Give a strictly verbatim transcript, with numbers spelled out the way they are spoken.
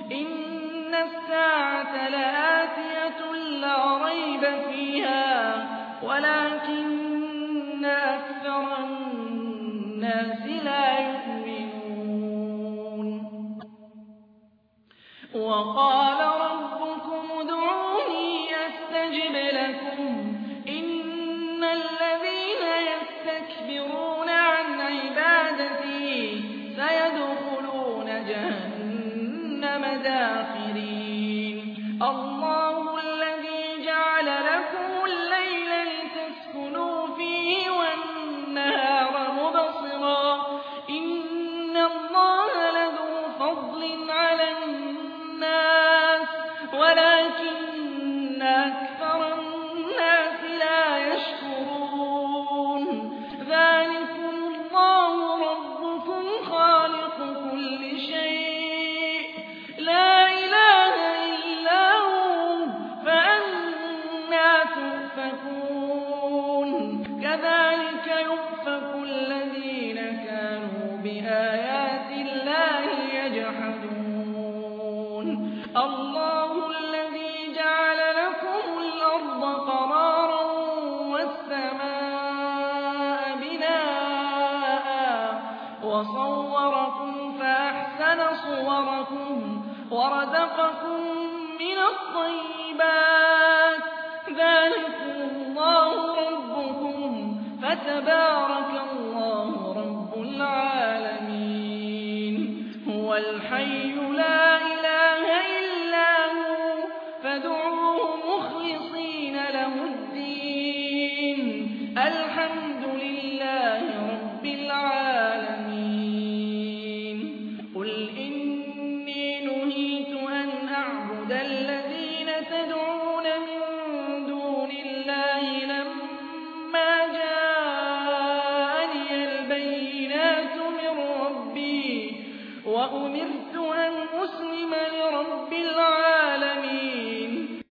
إن الساعة لآتية لا ريب فيها ولكن أكثر الناس لا يؤمنون وقال ربكم ادعوني أستجب لكم إن الذين يستكبرون عن عبادتي سيدخلون جهنم داخرين الله الذي جعل لكم الليل لتسكنوا فيه والنهار مبصرا إن الله لذو فضل على الناس ولكن أكثر الناس لا يشكرون ذلكم الله ربكم خالق كل شيء لا إله إلا هو فأنى تؤفكون كذلك يؤفك الذين كانوا بآيات الله يجحدون الله الذي جعل لكم الأرض قرارا والسماء بناء وصوركم فأحسن صوركم ورزقكم من الطيبات ذلكم الله ربكم فتبارك الله رب العالمين هو الحي لا إله إلا هو فادعوه مخلصين له الدين الحمد لله رب العالمين قل إني نهيت أن أعبد الذين تدعون من دون الله لما جاءني البينات من ربي وأمرت أن أسلم لرب العالمين